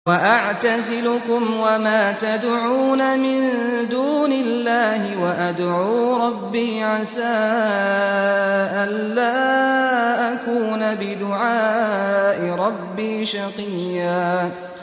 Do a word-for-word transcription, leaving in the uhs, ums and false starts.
وَأَعْتَزِلُكُمْ وَمَا تَدْعُونَ مِن دُونِ اللَّهِ وَأَدْعُو رَبِّي عَسَىٰ أَلَّا أَكُونَ بِدُعَاءِ رَبِّي شَقِيًّا